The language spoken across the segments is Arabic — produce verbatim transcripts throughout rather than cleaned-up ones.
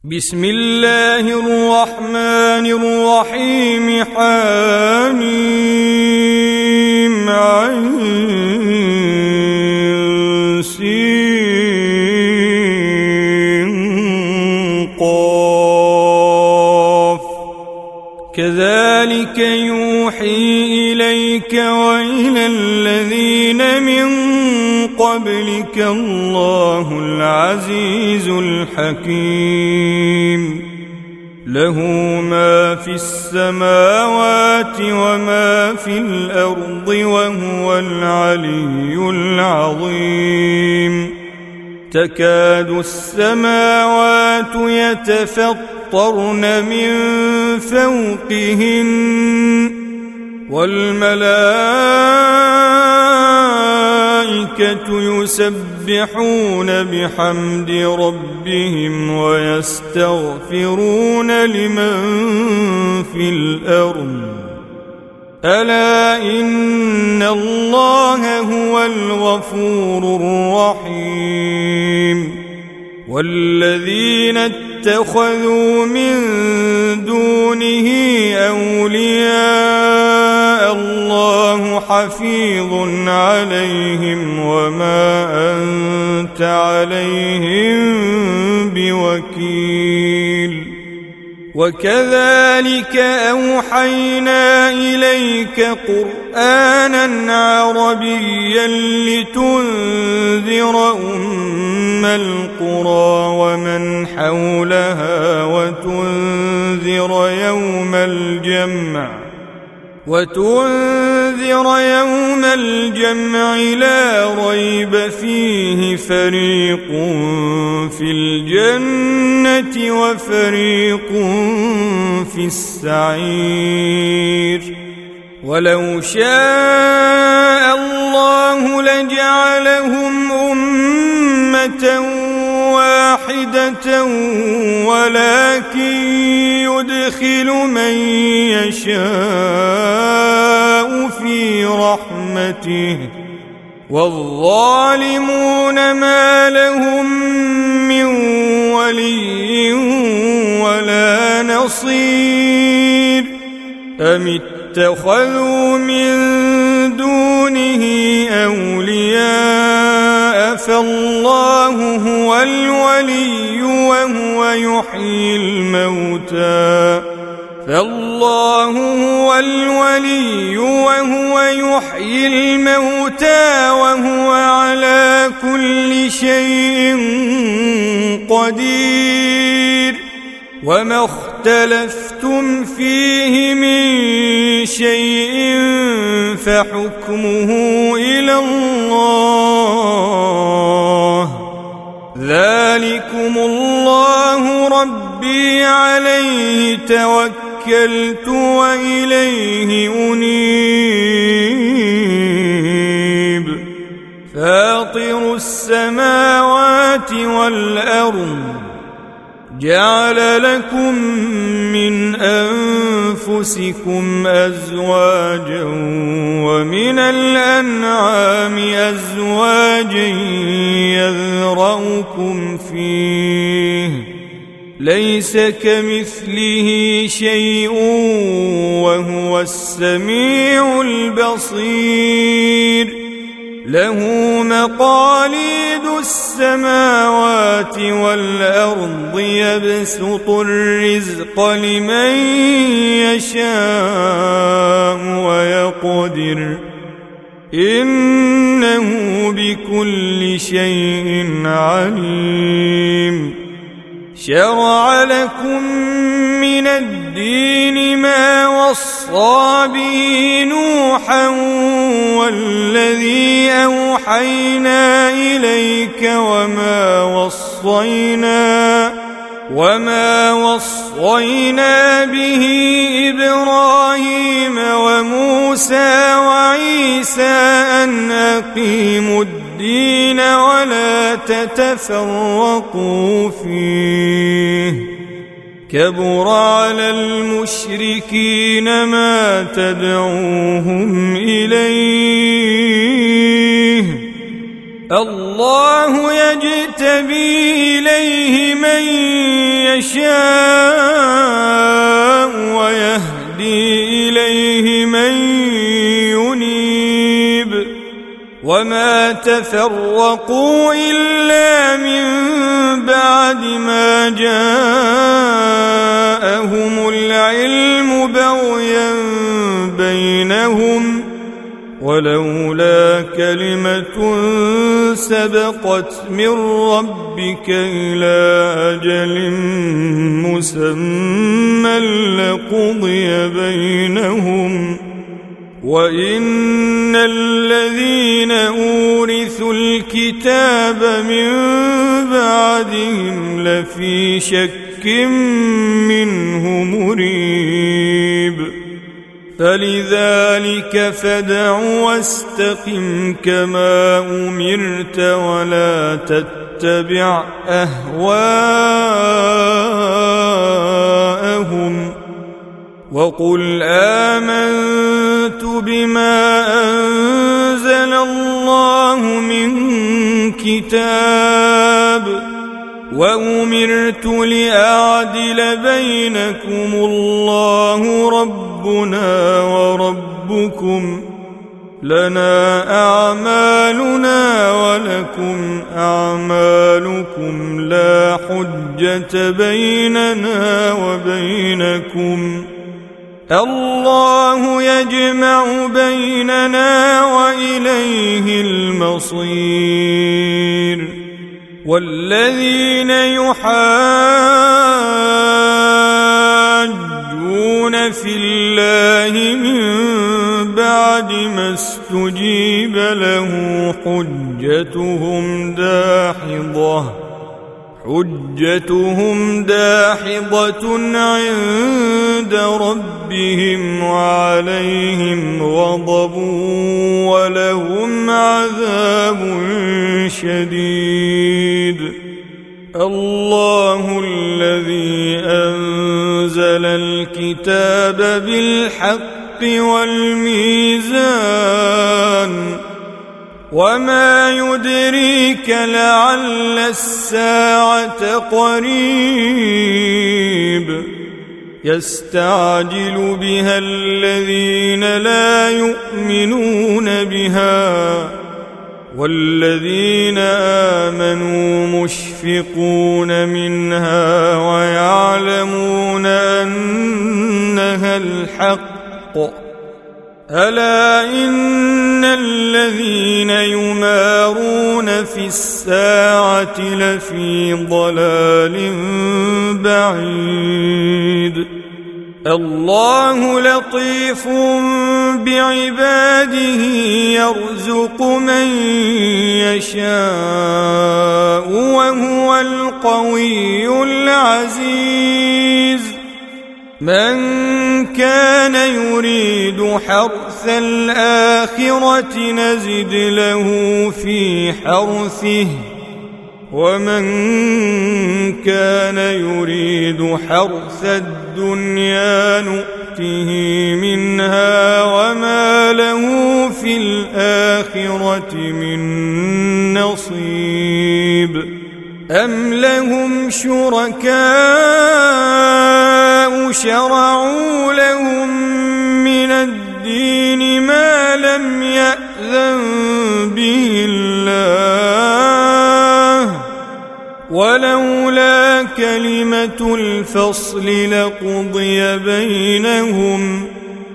بسم الله الرحمن الرحيم. حميم عين سين قاف كذلك يوحي إليك وإلى الذين من قبلك الله العزيز الحكيم. له ما في السماوات وما في الأرض وهو العلي العظيم. تكاد السماوات يتفطرن من فوقهن والملائكة يسبحون بحمد ربهم ويستغفرون لمن في الأرض ألا إن الله هو الغفور الرحيم. والذين اتخذوا من دونه أولياء الله حفيظ عليهم وما أنت عليهم بوكيل. وكذلك أوحينا إليك قرآنا عربيا لتنذر أم القرى ومن حولها وتنذر يوم الجمع وتنذر يوم الجمع لا ريب فيه فريق في الجنة وفريق في السعير. ولو شاء الله لجعلهم أمة واحدة ولكن يدخل من يشاء في رحمته والظالمون ما لهم من ولي ولا نصير. أم اتخذوا من دونه أولياء فالله هو الولي وهو يحيي الموتى فالله هو الولي وهو يحيي الموتى وهو على كل شيء قدير. وما اختلفتم فيه من شيء فحكمه إلى الله. ذلكم الله ربي عليه توكلت وإليه أنيب. فاطر السماوات والأرض جعل لكم من أنفسكم أزواجا ومن الأنعام أزواجا يذرأكم فيه ليس كمثله شيء وهو السميع البصير. له مقاليد السماوات والأرض يبسط الرزق لمن يشاء ويقدر إنه بكل شيء عليم. شرع لكم من الدين ما وصى به نوحا والذي أوحينا إليك وما وصينا وما وصينا به إبراهيم وموسى وعيسى أن أقيموا الدين ولا تتفرقوا فيه. كبر على المشركين ما تدعوهم إليه. الله يجتبي إليه من يشاء ويهدي إليه من ينيب وما تفرقوا إلا من بعد ما جاءهم العلم بغيا بينهم ولولا كلمة سبقت من ربك إلى أجل مسمى لقضي بينهم وإن الذين أورثوا الكتاب من بعدهم لفي شك منه مريب فلذلك فادع واستقم كما أمرت ولا تتبع أهواءهم وقل آمنت بما أنزل الله من كتاب وأمرت لأعدل بينكم الله ربنا وربكم لنا أعمالنا ولكم أعمالكم لا حجة بيننا وبينكم الله يجمع بيننا وإليه المصير والذين يحاجون في الله من بعد ما استجيب له حجتهم داحضة حجتهم داحضة عند ربهم وعليهم غضب ولهم عذاب شديد الله الذي أنزل الكتاب بالحق والميزان وما يدريك لعل الساعة قريب يستعجل بها الذين لا يؤمنون بها والذين آمنوا مشفقون منها ويعلمون أنها الحق ألا إن الذين يمارون في الساعة لفي ضلال بعيد الله لطيف بعباده يرزق من يشاء وهو القوي العزيز من كان يريد حرث الآخرة نزد له في حرثه ومن كان يريد حرث الدنيا نؤته منها وما له في الآخرة من نصيب أم لهم شركاء شرعوا لهم من الدين ما لم يأذن به الله ولولا كلمة الفصل لقضي بينهم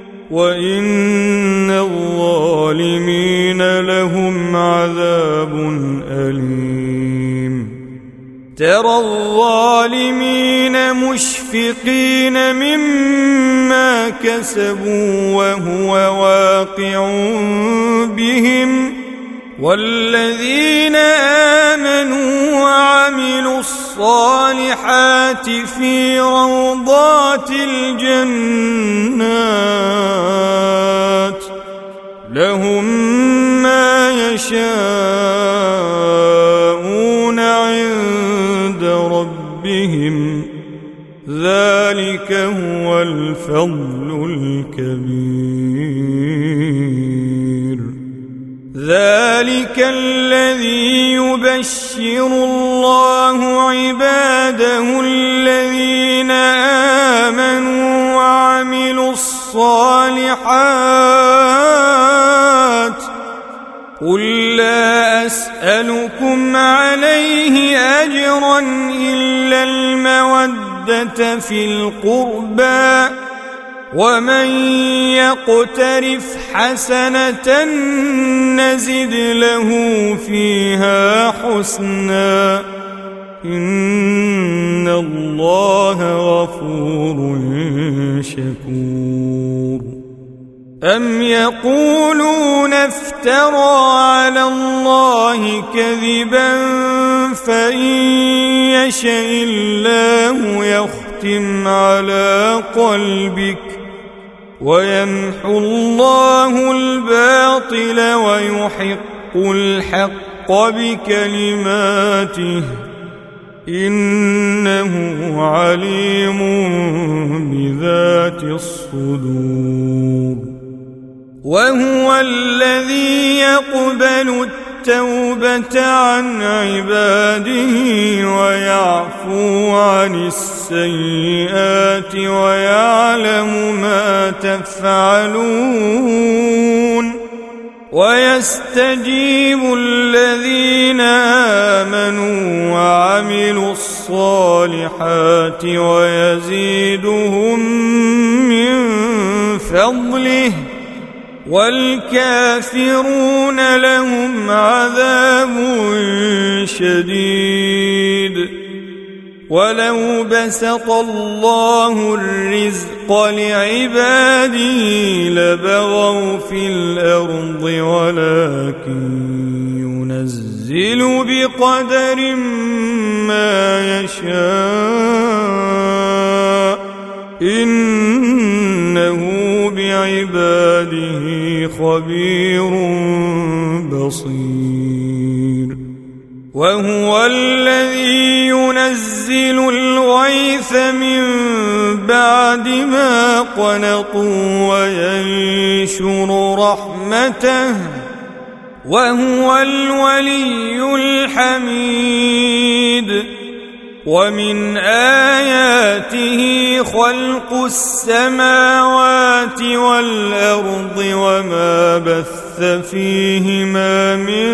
وإن الظالمين لهم عذاب أليم ترى الظالمين مشفقين مما كسبوا وهو واقع بهم والذين آمنوا وعملوا الصالحات في روضات الجنات لهم ما يشاءون عند ربهم ذلك هو الفضل الكبير ذلك الذي يبشر الله عباده الذين آمنوا وعملوا الصالحات قل لا أسألكم عليه أجرا إلا المودة في القربى ومن يقترف حسنة نزد له فيها حسنا إن الله غفور شكور أم يقولون افترى على الله كذبا فإن يشاء الله يختم على قلبك ويمحو الله الباطل ويحق الحق بكلماته إنه عليم بذات الصدور وهو الذي يقبل التوبة عن عباده ويعفو عن السيئات ويعلم ما تفعلون ويستجيب الذين آمنوا وعملوا الصالحات ويزيدهم من فضله والكافرون لهم عذاب شديد ولو بسط الله الرزق لعباده لبغوا في الأرض ولكن ينزل بقدر ما يشاء إنه بعباده خبير بصير وهو الذي ينزل الغيث من بعد ما قنطوا وينشر رحمته وهو الولي الحميد ومن آياته خلق السماوات والأرض وما بث فيهما من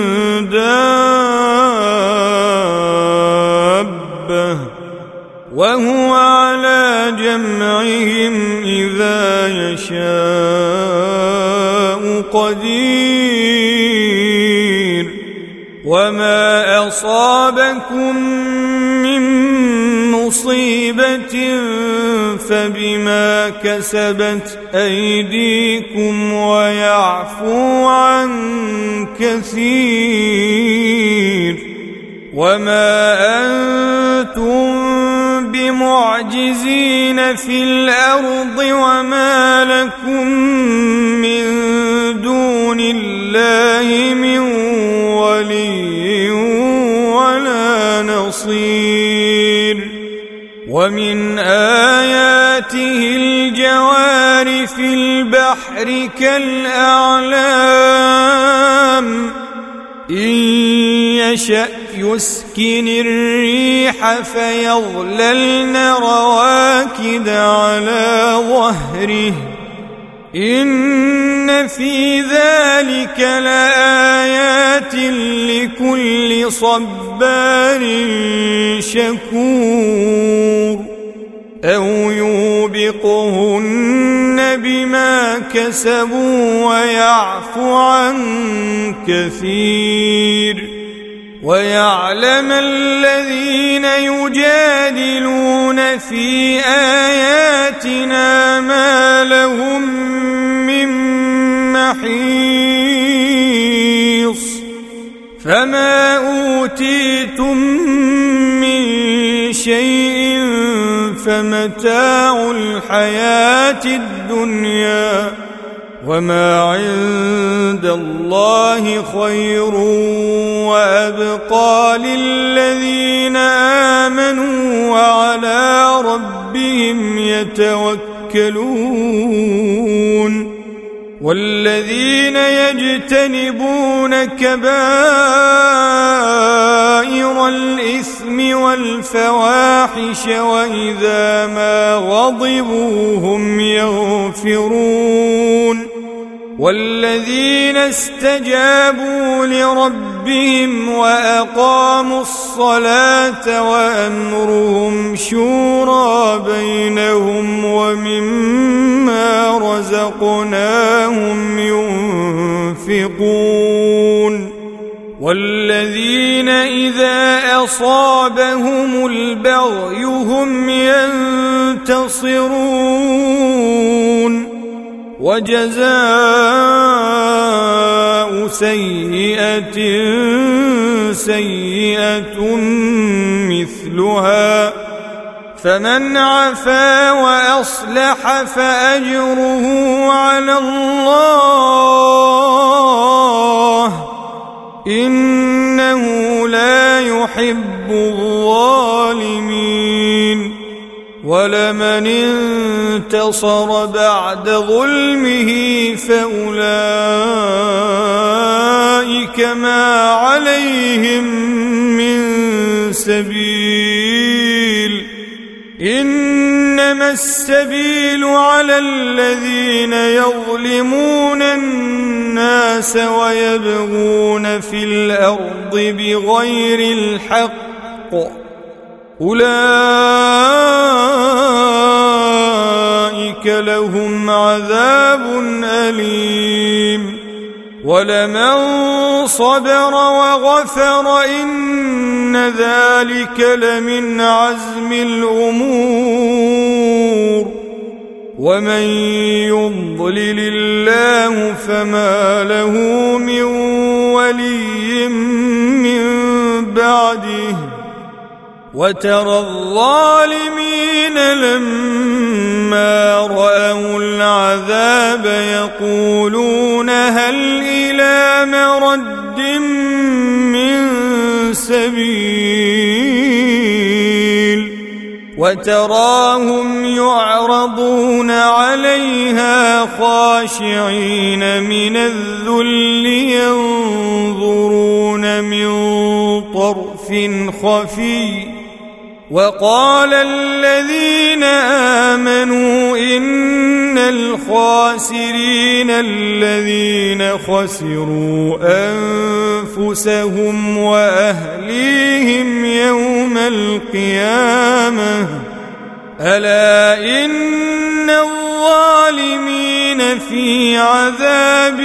دابة وهو على جمعهم إذا يشاء قدير وما أصابكم من مصيبة فبما كسبت أيديكم ويعفو عن كثير وما أنتم بمعجزين في الأرض وما لكم من دون الله من ولي ولا نصير ومن آياته الجوار في البحر كالأعلام إن يشأ يسكن الريح فيظللن رواكد على ظهره إن في ذلك لآيات لكل صبار شكور أو يوبقهن بما كسبوا ويعفو عن كثير ويعلم الذين يجادلون في آياتنا ما لهم من محيص فما أوتيتم من شيء فمتاع الحياة الدنيا وما عند الله خير وأبقى للذين آمنوا وعلى ربهم يتوكلون والذين يجتنبون كبائر الإثم والفواحش وإذا ما غضبوا هم يغفرون والذين استجابوا لربهم وأقاموا الصلاة وأمرهم شورى بينهم ومما رزقناهم ينفقون والذين إذا أصابهم البغي هم ينتصرون وجزاء سيئة سيئة مثلها فمن عفا وأصلح فأجره على الله إنه لا يحب الظالمين ولمن انتصر بعد ظلمه فأولئك ما عليهم من سبيل إنما السبيل على الذين يظلمون الناس ويبغون في الأرض بغير الحق أولئك لهم عذاب أليم ولمن صبر وغفر إن ذلك لمن عزم الأمور ومن يضلل الله فما له من ولي من بعده وترى الظالمين لما رأوا العذاب يقولون هل إلى مرد من سبيل وتراهم يعرضون عليها خاشعين من الذل ينظرون من طرف خفي وقال الذين آمنوا إن الخاسرين الذين خسروا أنفسهم وأهليهم يوم القيامة ألا إن الظالمين في عذاب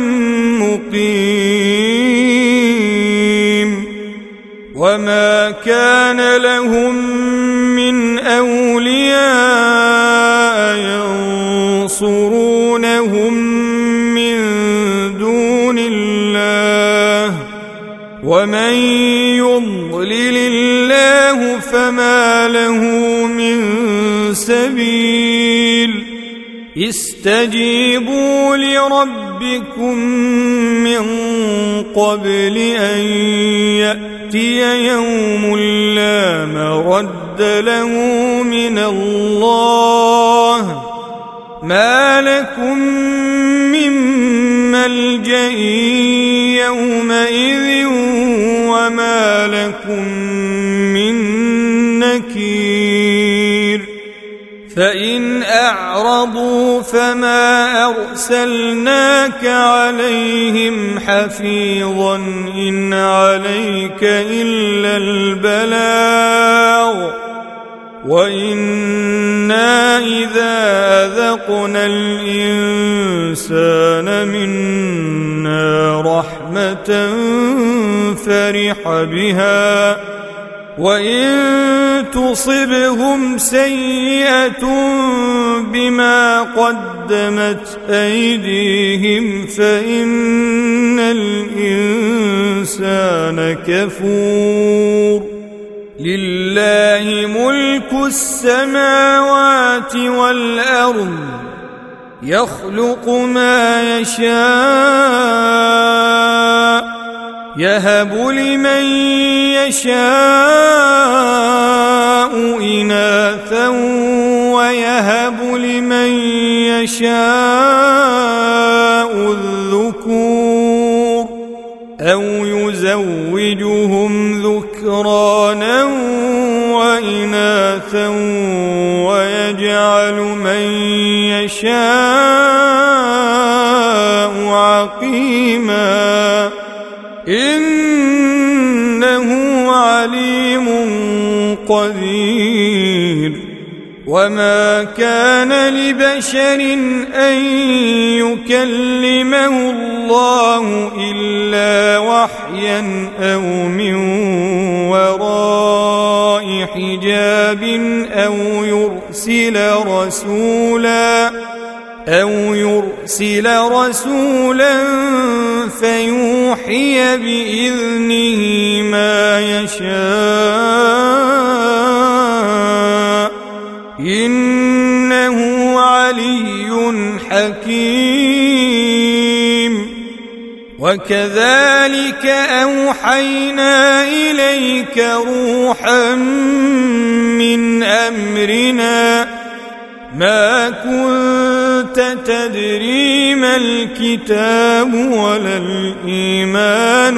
مقيم وما كان لهم من أولياء ينصرونهم من دون الله ومن يضلل الله فما له من سبيل استجيبوا لربكم من قبل أن يأتي يوم لا مرد له من الله ما لكم من ملجأ يومئذ وما لكم من نكير فإن أعرضوا فما أرسلناك عليهم حفيظا إن عليك إلا البلاغ وإنا إذا أذقنا الإنسان منا رحمة فرح بها وإن تصبهم سيئة بما قدمت أيديهم فإن الإنسان كفور لله ملك السماوات والأرض يخلق ما يشاء يهب لمن يشاء إناثا ويهب لمن يشاء الذكور أو يزوجهم ذكرانا وإناثا ويجعل من يشاء عقيما إنه عليم قدير. وما كان لبشر أن يكلمه الله إلا وحيا أو من وراء حجاب أو يرسل رسولا أو يرسل رسولا فيوحي بإذنه ما يشاء إنه علي حكيم. وكذلك أوحينا إليك روحا من أمرنا ما كنت تدري ما الكتاب ولا الإيمان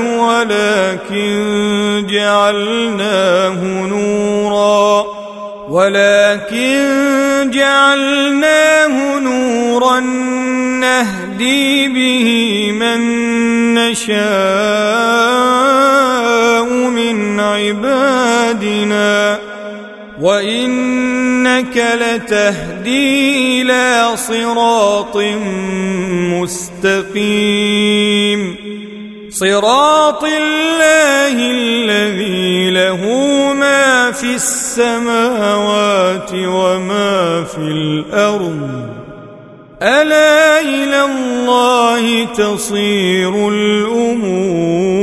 ولكن جعلناه نورا ولكن جعلناه نورا نهدي به من نشاء من عبادنا وإنك لتهدي إلى صراط مستقيم صراط الله الذي له ما في السماوات وما في الأرض ألا إلى الله تصير الأمور.